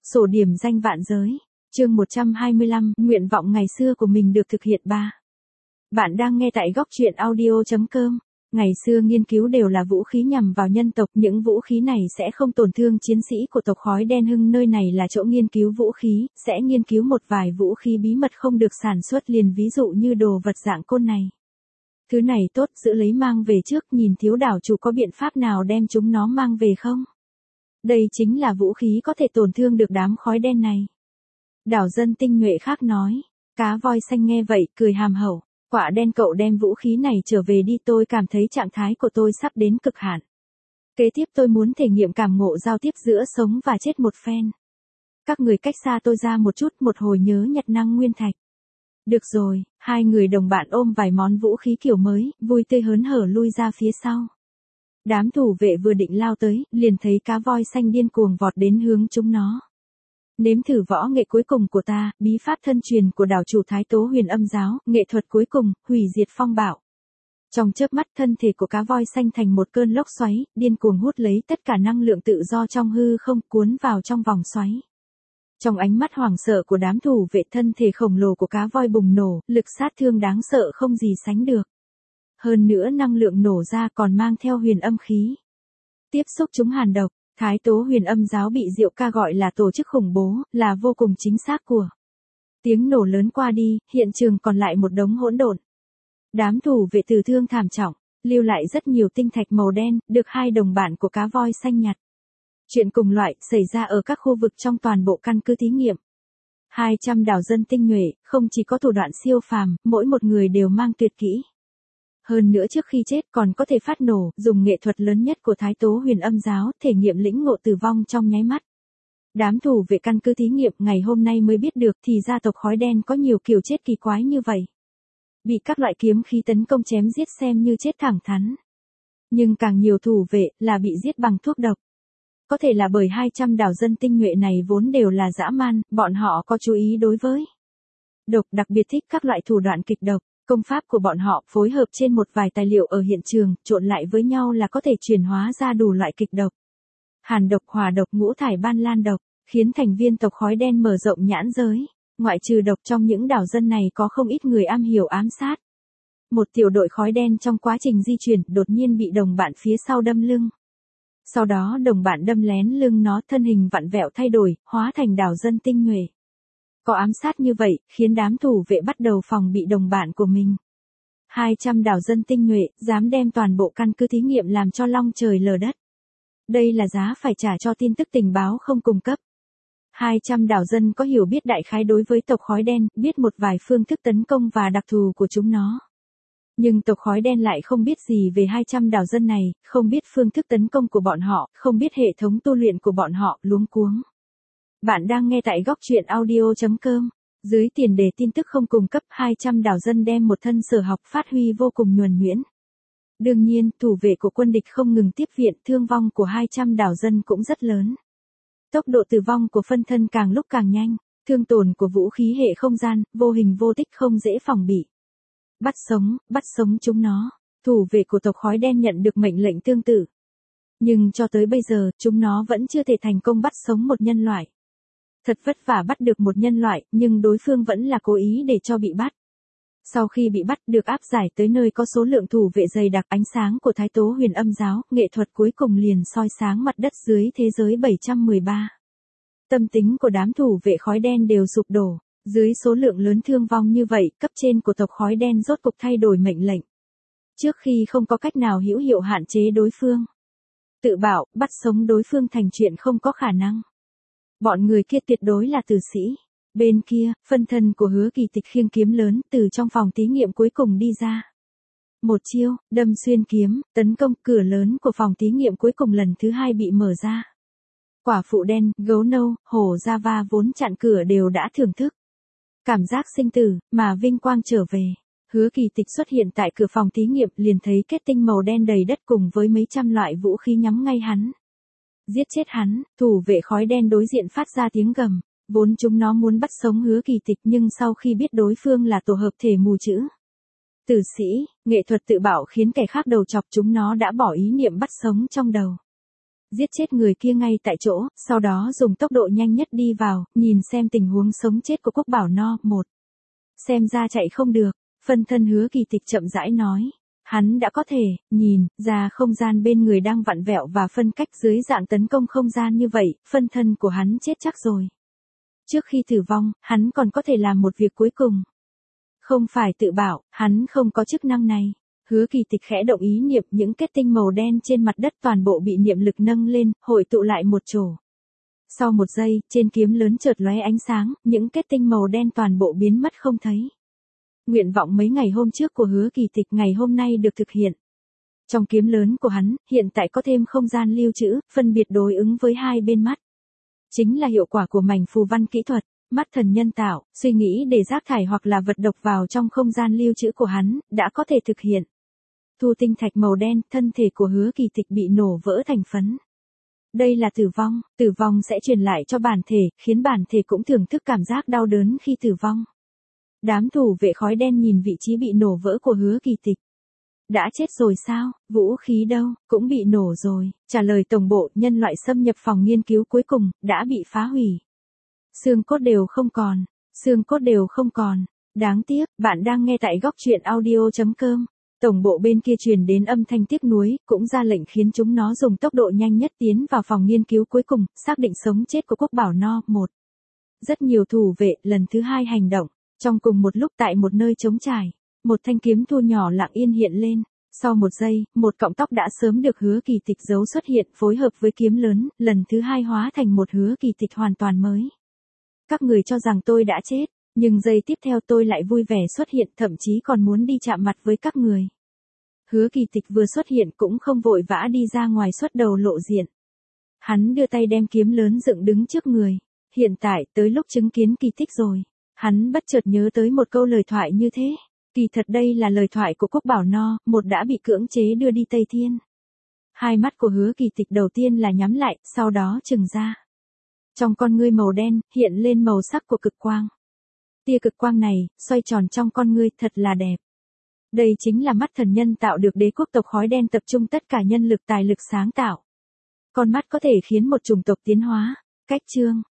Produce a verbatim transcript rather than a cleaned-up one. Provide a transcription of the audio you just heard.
Sổ điểm danh vạn giới. Chương một trăm hai mươi lăm, nguyện vọng ngày xưa của mình được thực hiện ba. Bạn đang nghe tại góc truyện audio chấm com. Ngày xưa nghiên cứu đều là vũ khí nhằm vào nhân tộc, những vũ khí này sẽ không tổn thương chiến sĩ của tộc khói đen hưng, nơi này là chỗ nghiên cứu vũ khí, sẽ nghiên cứu một vài vũ khí bí mật không được sản xuất liền, ví dụ như đồ vật dạng côn này. Thứ này tốt, giữ lấy mang về trước, nhìn thiếu đảo chủ có biện pháp nào đem chúng nó mang về không? Đây chính là vũ khí có thể tổn thương được đám khói đen này. Đảo dân tinh nhuệ khác nói. Cá voi xanh nghe vậy, cười hàm hậu. Quả đen, cậu đem vũ khí này trở về đi, tôi cảm thấy trạng thái của tôi sắp đến cực hạn. Kế tiếp tôi muốn thể nghiệm cảm ngộ giao tiếp giữa sống và chết một phen. Các người cách xa tôi ra một chút, một hồi nhớ nhặt năng nguyên thạch. Được rồi, hai người đồng bạn ôm vài món vũ khí kiểu mới, vui tươi hớn hở lui ra phía sau. Đám thủ vệ vừa định lao tới, liền thấy cá voi xanh điên cuồng vọt đến hướng chúng nó. Nếm thử võ nghệ cuối cùng của ta, bí pháp thân truyền của đảo chủ Thái Tố Huyền Âm Giáo, nghệ thuật cuối cùng, hủy diệt phong bạo. Trong chớp mắt, thân thể của cá voi xanh thành một cơn lốc xoáy, điên cuồng hút lấy tất cả năng lượng tự do trong hư không, cuốn vào trong vòng xoáy. Trong ánh mắt hoảng sợ của đám thủ vệ, thân thể khổng lồ của cá voi bùng nổ, lực sát thương đáng sợ không gì sánh được. Hơn nữa năng lượng nổ ra còn mang theo huyền âm khí. Tiếp xúc chúng hàn độc, Thái Tố Huyền Âm Giáo bị Diệu Ca gọi là tổ chức khủng bố, là vô cùng chính xác của. Tiếng nổ lớn qua đi, hiện trường còn lại một đống hỗn độn. Đám thủ vệ tử thương thảm trọng, lưu lại rất nhiều tinh thạch màu đen, được hai đồng bạn của cá voi xanh nhặt. Chuyện cùng loại xảy ra ở các khu vực trong toàn bộ căn cứ thí nghiệm. hai trăm đảo dân tinh nhuệ, không chỉ có thủ đoạn siêu phàm, mỗi một người đều mang tuyệt kỹ. Hơn nữa trước khi chết còn có thể phát nổ, dùng nghệ thuật lớn nhất của Thái Tố Huyền Âm Giáo, thể nghiệm lĩnh ngộ tử vong trong nháy mắt. Đám thủ vệ căn cứ thí nghiệm ngày hôm nay mới biết được thì gia tộc khói đen có nhiều kiểu chết kỳ quái như vậy. Bị các loại kiếm khí tấn công chém giết xem như chết thẳng thắn. Nhưng càng nhiều thủ vệ là bị giết bằng thuốc độc. Có thể là bởi hai trăm đảo dân tinh nhuệ này vốn đều là dã man, bọn họ có chú ý đối với độc, đặc biệt thích các loại thủ đoạn kịch độc. Công pháp của bọn họ phối hợp trên một vài tài liệu ở hiện trường, trộn lại với nhau là có thể chuyển hóa ra đủ loại kịch độc. Hàn độc, hỏa độc, ngũ thải ban lan độc, khiến thành viên tộc khói đen mở rộng nhãn giới. Ngoại trừ độc, trong những đảo dân này có không ít người am hiểu ám sát. Một tiểu đội khói đen trong quá trình di chuyển đột nhiên bị đồng bạn phía sau đâm lưng. Sau đó đồng bạn đâm lén lưng nó, thân hình vặn vẹo thay đổi, hóa thành đảo dân tinh nhuệ. Có ám sát như vậy, khiến đám thủ vệ bắt đầu phòng bị đồng bạn của mình. hai trăm đảo dân tinh nhuệ, dám đem toàn bộ căn cứ thí nghiệm làm cho long trời lở đất. Đây là giá phải trả cho tin tức tình báo không cung cấp. hai trăm đảo dân có hiểu biết đại khái đối với tộc khói đen, biết một vài phương thức tấn công và đặc thù của chúng nó. Nhưng tộc khói đen lại không biết gì về hai trăm đảo dân này, không biết phương thức tấn công của bọn họ, không biết hệ thống tu luyện của bọn họ, luống cuống. Bạn đang nghe tại góc truyện audio chấm com. Dưới tiền đề tin tức không cung cấp, hai trăm đảo dân đem một thân sở học phát huy vô cùng nhuần nhuyễn. Đương nhiên, thủ vệ của quân địch không ngừng tiếp viện, thương vong của hai trăm đảo dân cũng rất lớn. Tốc độ tử vong của phân thân càng lúc càng nhanh, thương tổn của vũ khí hệ không gian, vô hình vô tích không dễ phòng bị. Bắt sống, bắt sống chúng nó. Thủ vệ của tộc khói đen nhận được mệnh lệnh tương tự. Nhưng cho tới bây giờ, chúng nó vẫn chưa thể thành công bắt sống một nhân loại. Thật vất vả bắt được một nhân loại, nhưng đối phương vẫn là cố ý để cho bị bắt. Sau khi bị bắt, được áp giải tới nơi có số lượng thủ vệ dày đặc, ánh sáng của Thái Tố Huyền Âm Giáo, nghệ thuật cuối cùng liền soi sáng mặt đất dưới thế giới bảy trăm mười ba. Tâm tính của đám thủ vệ khói đen đều sụp đổ, dưới số lượng lớn thương vong như vậy, cấp trên của tộc khói đen rốt cục thay đổi mệnh lệnh. Trước khi không có cách nào hữu hiệu hạn chế đối phương, tự bảo, bắt sống đối phương thành chuyện không có khả năng. Bọn người kia tuyệt đối là tử sĩ. Bên kia, phân thân của Hứa Kỳ Tịch khiêng kiếm lớn từ trong phòng thí nghiệm cuối cùng đi ra. Một chiêu, đâm xuyên kiếm, tấn công, cửa lớn của phòng thí nghiệm cuối cùng lần thứ hai bị mở ra. Quả phụ đen, gấu nâu, hổ Java vốn chặn cửa đều đã thưởng thức cảm giác sinh tử, mà vinh quang trở về. Hứa Kỳ Tịch xuất hiện tại cửa phòng thí nghiệm liền thấy kết tinh màu đen đầy đất cùng với mấy trăm loại vũ khí nhắm ngay hắn. Giết chết hắn, thủ vệ khói đen đối diện phát ra tiếng gầm, vốn chúng nó muốn bắt sống Hứa Kỳ Tịch nhưng sau khi biết đối phương là tổ hợp thể mù chữ tử sĩ, nghệ thuật tự bảo khiến kẻ khác đầu chọc, chúng nó đã bỏ ý niệm bắt sống trong đầu. giết chết người kia ngay tại chỗ, sau đó dùng tốc độ nhanh nhất đi vào, nhìn xem tình huống sống chết của Quốc Bảo No. Một. Xem ra chạy không được, phân thân Hứa Kỳ Tịch chậm rãi nói. Hắn đã có thể, nhìn, ra không gian bên người đang vặn vẹo và phân cách dưới dạng tấn công không gian như vậy, phân thân của hắn chết chắc rồi. Trước khi tử vong, hắn còn có thể làm một việc cuối cùng. Không phải tự bảo, hắn không có chức năng này. Hứa Kỳ Tịch khẽ động ý niệm, những kết tinh màu đen trên mặt đất toàn bộ bị niệm lực nâng lên, hội tụ lại một chỗ. Sau một giây, trên kiếm lớn chợt lóe ánh sáng, những kết tinh màu đen toàn bộ biến mất không thấy. Nguyện vọng mấy ngày hôm trước của Hứa Kỳ Tịch ngày hôm nay được thực hiện. Trong kiếm lớn của hắn, hiện tại có thêm không gian lưu trữ, phân biệt đối ứng với hai bên mắt. Chính là hiệu quả của mảnh phù văn kỹ thuật, mắt thần nhân tạo, suy nghĩ để rác thải hoặc là vật độc vào trong không gian lưu trữ của hắn, đã có thể thực hiện. Thu tinh thạch màu đen, thân thể của Hứa Kỳ Tịch bị nổ vỡ thành phấn. Đây là tử vong, tử vong sẽ truyền lại cho bản thể, khiến bản thể cũng thưởng thức cảm giác đau đớn khi tử vong. Đám thủ vệ khói đen nhìn vị trí bị nổ vỡ của Hứa Kỳ Tịch. Đã chết rồi sao, vũ khí đâu, cũng bị nổ rồi, trả lời tổng bộ, nhân loại xâm nhập phòng nghiên cứu cuối cùng, đã bị phá hủy. Xương cốt đều không còn, xương cốt đều không còn, đáng tiếc, bạn đang nghe tại góc truyện audio chấm com. Tổng bộ bên kia truyền đến âm thanh tiếc nuối, cũng ra lệnh khiến chúng nó dùng tốc độ nhanh nhất tiến vào phòng nghiên cứu cuối cùng, xác định sống chết của Quốc Bảo No. Một. Rất nhiều thủ vệ, lần thứ hai hành động, trong cùng một lúc tại một nơi trống trải, một thanh kiếm thu nhỏ lặng yên hiện lên. Sau một giây, một cọng tóc đã sớm được Hứa Kỳ Tịch giấu xuất hiện, phối hợp với kiếm lớn, lần thứ hai hóa thành một Hứa Kỳ Tịch hoàn toàn mới. Các người cho rằng tôi đã chết, nhưng giây tiếp theo tôi lại vui vẻ xuất hiện, thậm chí còn muốn đi chạm mặt với các người. Hứa Kỳ Tịch vừa xuất hiện cũng không vội vã đi ra ngoài xuất đầu lộ diện. Hắn đưa tay đem kiếm lớn dựng đứng trước người. Hiện tại, tới lúc chứng kiến kỳ tích rồi. Hắn bất chợt nhớ tới một câu lời thoại như thế. Kỳ thật đây là lời thoại của Quốc Bảo No. Một đã bị cưỡng chế đưa đi Tây Thiên. Hai mắt của Hứa Kỳ Tịch đầu tiên là nhắm lại, sau đó trừng ra. Trong con ngươi màu đen, hiện lên màu sắc của cực quang. Tia cực quang này, xoay tròn trong con ngươi, thật là đẹp. Đây chính là mắt thần nhân tạo được đế quốc tộc khói đen tập trung tất cả nhân lực tài lực sáng tạo. Con mắt có thể khiến một chủng tộc tiến hóa. Cách chương